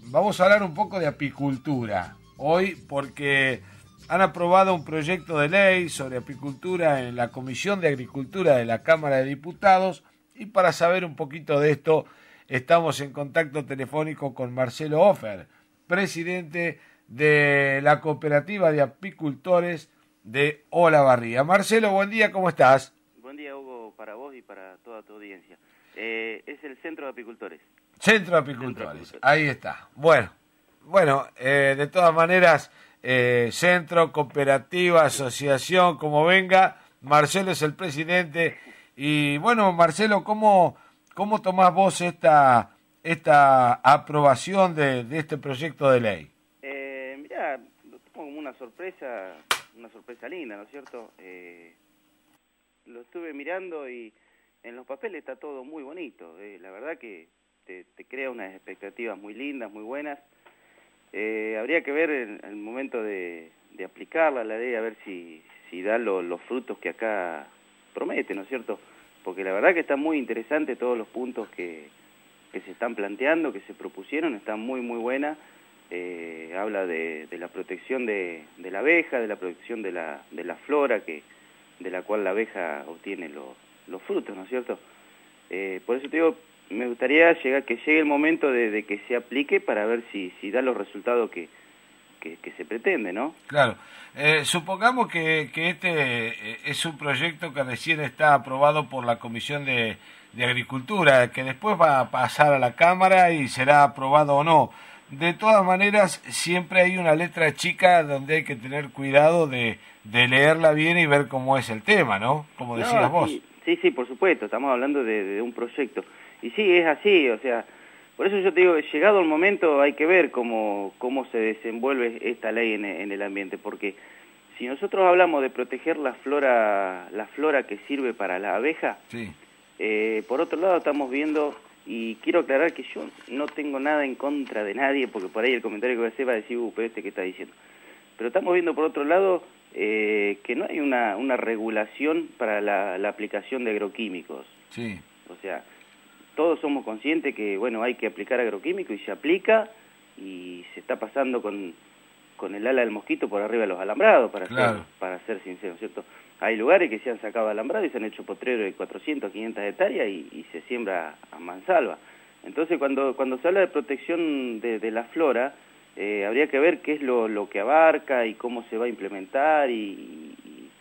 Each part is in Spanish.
vamos a hablar un poco de apicultura hoy porque han aprobado un proyecto de ley sobre apicultura en la Comisión de Agricultura de la Cámara de Diputados y para saber un poquito de esto estamos en contacto telefónico con Marcelo Offer, presidente de la Cooperativa de Apicultores de Olavarría. Marcelo, buen día, ¿cómo estás? Buen día, Hugo, para vos y para toda tu audiencia. Es el Centro de Apicultores. Centro de Apicultores, ahí está. Bueno, de todas maneras, centro, cooperativa, asociación, como venga, Marcelo es el presidente. Y bueno, Marcelo, ¿cómo tomás vos esta aprobación de este proyecto de ley? Mirá, lo tomo como una sorpresa linda, ¿no es cierto? Lo estuve mirando y en los papeles está todo muy bonito. La verdad que te crea unas expectativas muy lindas, muy buenas. Habría que ver en el momento de aplicarla la ley, a ver si da los frutos que acá promete, ¿no es cierto? Porque la verdad que está muy interesante todos los puntos que se están planteando, que se propusieron, están muy buenas. Habla de la protección de la abeja, de la protección de la flora, de la cual la abeja obtiene los frutos, ¿no es cierto? Por eso te digo, me gustaría que llegue el momento de que se aplique para ver si da los resultados que se pretende, ¿no? Claro. Supongamos que este es un proyecto que recién está aprobado por la Comisión de Agricultura, que después va a pasar a la Cámara y será aprobado o no. De todas maneras, siempre hay una letra chica donde hay que tener cuidado de leerla bien y ver cómo es el tema, ¿no? Como decías vos. Sí, por supuesto, estamos hablando de un proyecto. Y sí, es así, o sea, por eso yo te digo, llegado el momento hay que ver cómo se desenvuelve esta ley en el ambiente, porque si nosotros hablamos de proteger la flora que sirve para la abeja, sí. Por otro lado estamos viendo, y quiero aclarar que yo no tengo nada en contra de nadie, porque por ahí el comentario que voy a hacer va a decir, pero ¿qué está diciendo? Pero estamos viendo por otro lado que no hay una regulación para la aplicación de agroquímicos. Sí. O sea, todos somos conscientes que, bueno, hay que aplicar agroquímicos y se aplica y se está pasando con el ala del mosquito por arriba de los alambrados, para ser sincero, ¿cierto? Hay lugares que se han sacado alambrado y se han hecho potreros de 400, 500 hectáreas y se siembra a mansalva. Entonces, cuando se habla de protección de la flora, habría que ver qué es lo que abarca y cómo se va a implementar y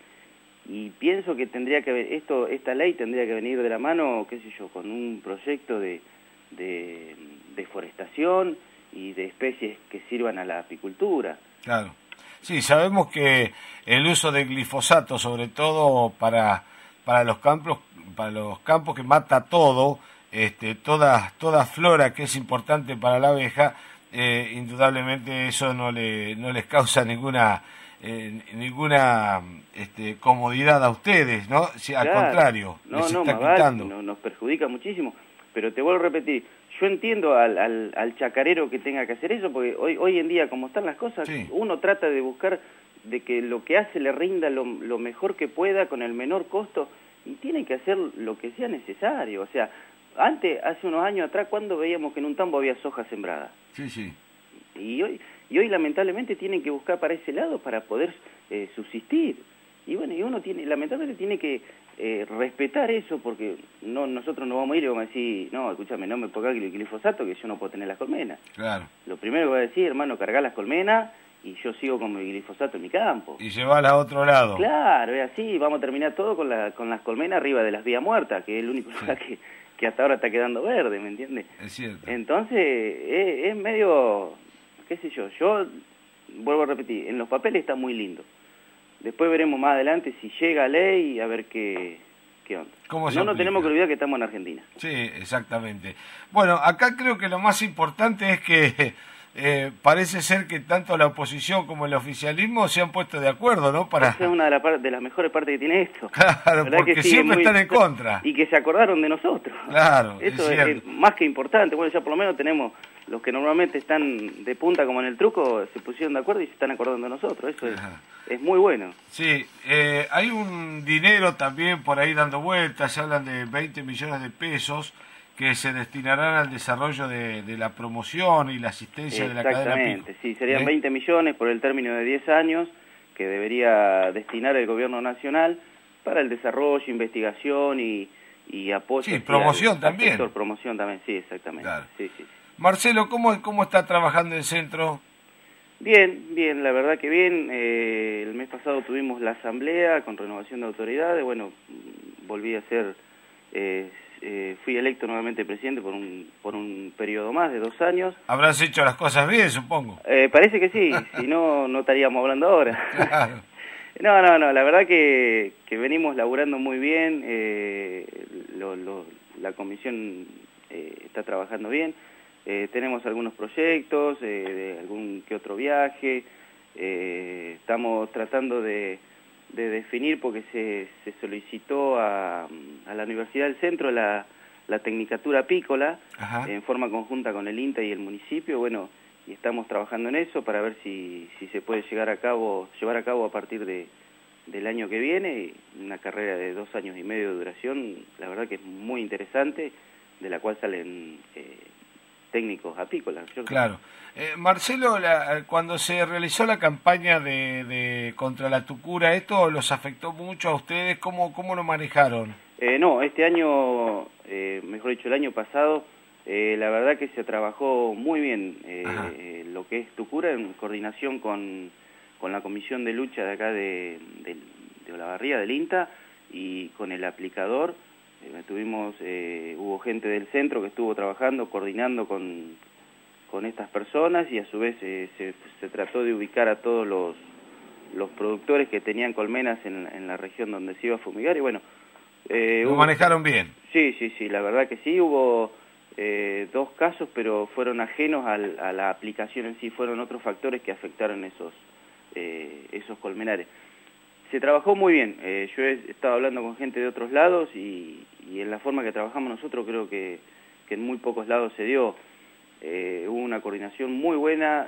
pienso que tendría que haber, esta ley tendría que venir de la mano, qué sé yo, con un proyecto de deforestación y de especies que sirvan a la apicultura. Claro. Sí, sabemos que el uso de glifosato, sobre todo para los campos que mata todo, toda flora que es importante para la abeja, indudablemente eso no les causa ninguna comodidad a ustedes, ¿no? Si, claro, al contrario, les está quitando. Nos perjudica muchísimo, pero te vuelvo a repetir, yo entiendo al chacarero que tenga que hacer eso, porque hoy en día, como están las cosas, sí, uno trata de buscar de que lo que hace le rinda lo mejor que pueda con el menor costo, y tiene que hacer lo que sea necesario. O sea, hace unos años atrás, ¿cuándo veíamos que en un tambo había soja sembrada? Sí. Y hoy lamentablemente tienen que buscar para ese lado para poder subsistir. Y bueno, y uno lamentablemente tiene que respetar eso, porque nosotros no vamos a ir y vamos a decir, no, escúchame, no me pongas el glifosato que yo no puedo tener las colmenas. Claro. Lo primero que voy a decir, hermano, cargar las colmenas y yo sigo con mi glifosato en mi campo. Y llevarla a otro lado. Claro, es así, vamos a terminar todo con las colmenas arriba de las vías muertas, que es el único lugar que hasta ahora está quedando verde, ¿me entiendes? Es cierto. Entonces, es medio, qué sé yo, vuelvo a repetir, en los papeles está muy lindo. Después veremos más adelante si llega a ley y a ver qué onda. No nos tenemos que olvidar que estamos en Argentina. Sí, exactamente. Bueno, acá creo que lo más importante es que parece ser que tanto la oposición como el oficialismo se han puesto de acuerdo, ¿no? Esa es una de las mejores partes que tiene esto. Claro, porque siempre están en contra. Y que se acordaron de nosotros. Claro, eso es más que importante. Bueno, ya por lo menos tenemos los que normalmente están de punta como en el truco, se pusieron de acuerdo y se están acordando de nosotros. Eso es muy bueno. Sí, hay un dinero también por ahí dando vueltas, se hablan de 20 millones de pesos que se destinarán al desarrollo de la promoción y la asistencia de la cadena Pico. Exactamente, sí, serían 20 millones por el término de 10 años que debería destinar el gobierno nacional para el desarrollo, investigación y apoyo. Sí, promoción también. Sector promoción también, sí, exactamente. Claro. Sí, sí. Marcelo, ¿cómo está trabajando el centro? Bien, bien, la verdad que bien. El mes pasado tuvimos la asamblea con renovación de autoridades. Bueno, volví a ser, fui electo nuevamente presidente por un periodo más de 2 años. Habrás hecho las cosas bien, supongo. Parece que sí, si no, no estaríamos hablando ahora. Claro. No, la verdad que venimos laburando muy bien, la comisión está trabajando bien. Tenemos algunos proyectos, de algún que otro viaje, estamos tratando de definir porque se solicitó a la Universidad del Centro la Tecnicatura Apícola. Ajá. En forma conjunta con el INTA y el municipio, bueno, y estamos trabajando en eso para ver si se puede llevar a cabo a partir del año que viene, una carrera de 2 años y medio de duración, la verdad que es muy interesante, de la cual salen técnicos apícolas. Claro. Marcelo, cuando se realizó la campaña contra la tucura, ¿esto los afectó mucho a ustedes? ¿Cómo lo manejaron? No, este año, mejor dicho, el año pasado, la verdad que se trabajó muy bien lo que es tucura en coordinación con la comisión de lucha de acá de Olavarría, del INTA, y con el aplicador. Hubo gente del centro que estuvo trabajando, coordinando con estas personas, y a su vez se trató de ubicar a todos los productores que tenían colmenas en la región donde se iba a fumigar, y bueno... ¿Lo manejaron bien? Sí, la verdad que sí, hubo 2 casos, pero fueron ajenos a la aplicación en sí, fueron otros factores que afectaron esos colmenares. Se trabajó muy bien, yo he estado hablando con gente de otros lados y en la forma que trabajamos nosotros creo que en muy pocos lados se dio. Hubo una coordinación muy buena,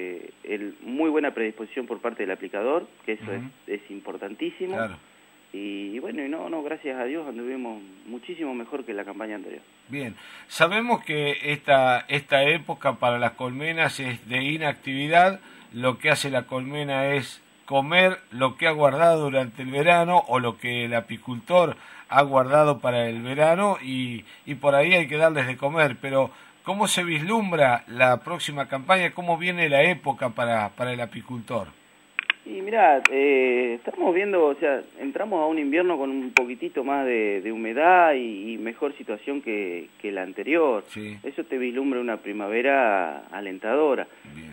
muy buena predisposición por parte del aplicador, que eso es importantísimo. Claro. Y bueno, gracias a Dios anduvimos muchísimo mejor que la campaña anterior. Bien, sabemos que esta época para las colmenas es de inactividad. Lo que hace la colmena es comer lo que ha guardado durante el verano o lo que el apicultor ha guardado para el verano, y por ahí hay que darles de comer. Pero ¿cómo se vislumbra la próxima campaña? ¿Cómo viene la época para el apicultor? Y mirá, estamos viendo, o sea, entramos a un invierno con un poquitito más de humedad y mejor situación que la anterior. Sí. Eso te vislumbra una primavera alentadora.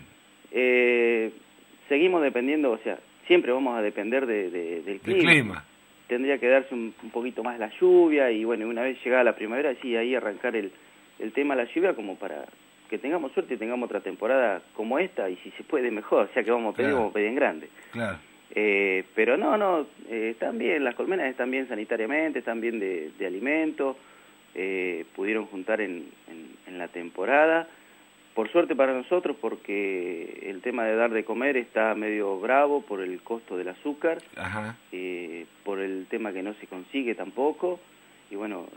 Bien. Seguimos dependiendo, o sea, siempre vamos a depender del clima. Tendría que darse un poquito más la lluvia, y bueno, una vez llegada la primavera, sí, ahí arrancar el tema de la lluvia, como para que tengamos suerte y tengamos otra temporada como esta, y si se puede mejor, o sea que vamos a pedir, vamos a pedir en grande. Claro. Pero están bien, las colmenas están bien sanitariamente, están bien de alimento, pudieron juntar en la temporada. Por suerte para nosotros, porque el tema de dar de comer está medio bravo por el costo del azúcar. Ajá. Por el tema que no se consigue tampoco, y bueno,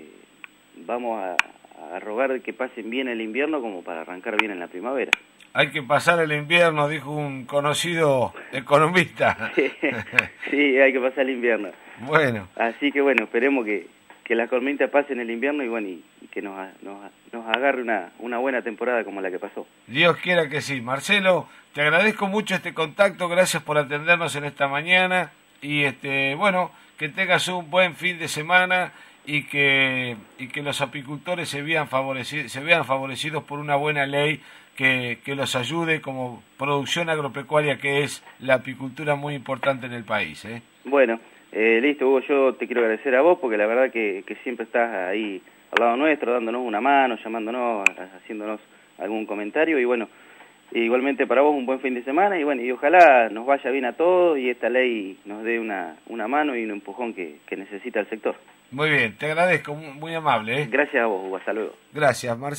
vamos a rogar que pasen bien el invierno como para arrancar bien en la primavera. Hay que pasar el invierno, dijo un conocido economista. Sí, hay que pasar el invierno. Bueno. Así que bueno, esperemos que las colmenitas pasen el invierno y bueno, y que nos agarre una buena temporada como la que pasó. Dios quiera que sí. Marcelo, te agradezco mucho este contacto, gracias por atendernos en esta mañana, y bueno, que tengas un buen fin de semana y que los apicultores se vean favorecidos por una buena ley que los ayude como producción agropecuaria, que es la apicultura muy importante en el país. Bueno, listo, Hugo, yo te quiero agradecer a vos porque la verdad que siempre estás ahí al lado nuestro, dándonos una mano, llamándonos, haciéndonos algún comentario, y bueno, igualmente para vos un buen fin de semana, y bueno, y ojalá nos vaya bien a todos y esta ley nos dé una mano y un empujón que necesita el sector. Muy bien, te agradezco, muy amable. Gracias a vos, Hugo, hasta luego. Gracias, Marcelo.